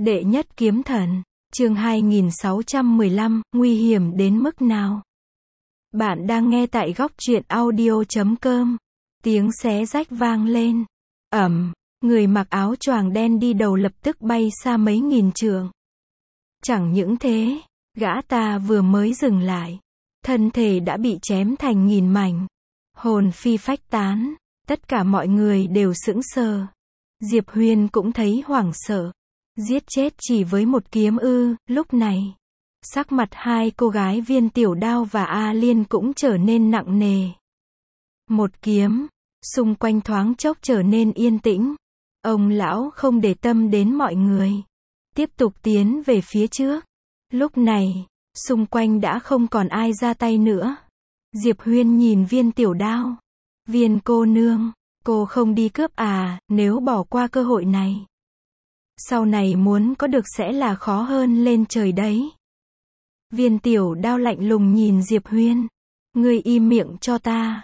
Đệ nhất kiếm thần, chương 2615, nguy hiểm đến mức nào? Bạn đang nghe tại góc truyện audio.com. Tiếng xé rách vang lên. Người mặc áo choàng đen đi đầu lập tức bay xa mấy nghìn trượng. Chẳng những thế, gã ta vừa mới dừng lại, thân thể đã bị chém thành nghìn mảnh, hồn phi phách tán. Tất cả mọi người đều sững sờ. Diệp Huyền cũng thấy hoảng sợ. Giết chết chỉ với một kiếm ư? Lúc này, sắc mặt hai cô gái Viên Tiểu Đao và A Liên cũng trở nên nặng nề. Một kiếm, xung quanh thoáng chốc trở nên yên tĩnh. Ông lão không để tâm đến mọi người, tiếp tục tiến về phía trước. Lúc này, xung quanh đã không còn ai ra tay nữa. Diệp Huyền nhìn Viên Tiểu Đao. Viên cô nương, cô không đi cướp à? Nếu bỏ qua cơ hội này, sau này muốn có được sẽ là khó hơn lên trời đấy. Viên Tiểu Đao lạnh lùng nhìn Diệp Huyền. Ngươi im miệng cho ta.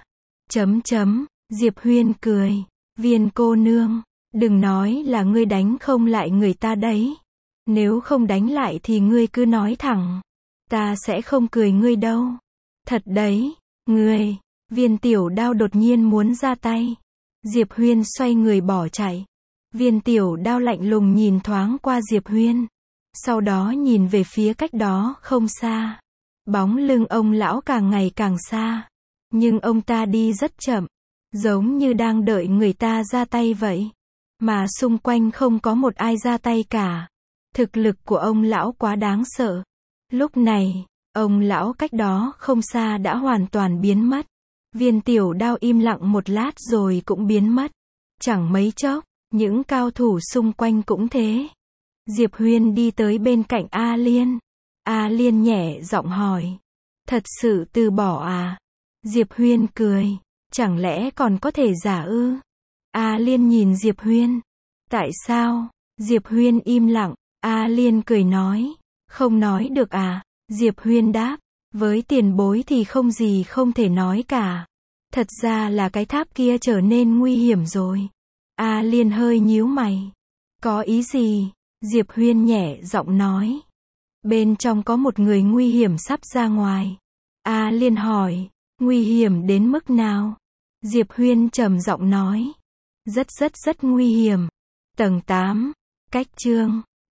Diệp Huyền cười. Viên cô nương, đừng nói là ngươi đánh không lại người ta đấy. Nếu không đánh lại thì ngươi cứ nói thẳng. Ta sẽ không cười ngươi đâu. Thật đấy, ngươi. Viên Tiểu Đao đột nhiên muốn ra tay. Diệp Huyền xoay người bỏ chạy. Viên Tiểu Đao lạnh lùng nhìn thoáng qua Diệp Huyền, sau đó nhìn về phía cách đó không xa. Bóng lưng ông lão càng ngày càng xa, nhưng ông ta đi rất chậm, giống như đang đợi người ta ra tay vậy. Mà xung quanh không có một ai ra tay cả. Thực lực của ông lão quá đáng sợ. Lúc này, ông lão cách đó không xa đã hoàn toàn biến mất. Viên Tiểu Đao im lặng một lát rồi cũng biến mất. Chẳng mấy chốc, những cao thủ xung quanh cũng thế. Diệp Huyền đi tới bên cạnh A Liên. A Liên nhẹ giọng hỏi. Thật sự từ bỏ à? Diệp Huyền cười. Chẳng lẽ còn có thể giả ư? A Liên nhìn Diệp Huyền. Tại sao? Diệp Huyền im lặng. A Liên cười nói. Không nói được à? Diệp Huyền đáp. Với tiền bối thì không gì không thể nói cả. Thật ra là cái tháp kia trở nên nguy hiểm rồi. A Liên hơi nhíu mày. Có ý gì? Diệp Huyền nhẹ giọng nói. Bên trong có một người nguy hiểm sắp ra ngoài. A Liên hỏi. Nguy hiểm đến mức nào? Diệp Huyền trầm giọng nói. Rất nguy hiểm. Tầng 8. Cách chương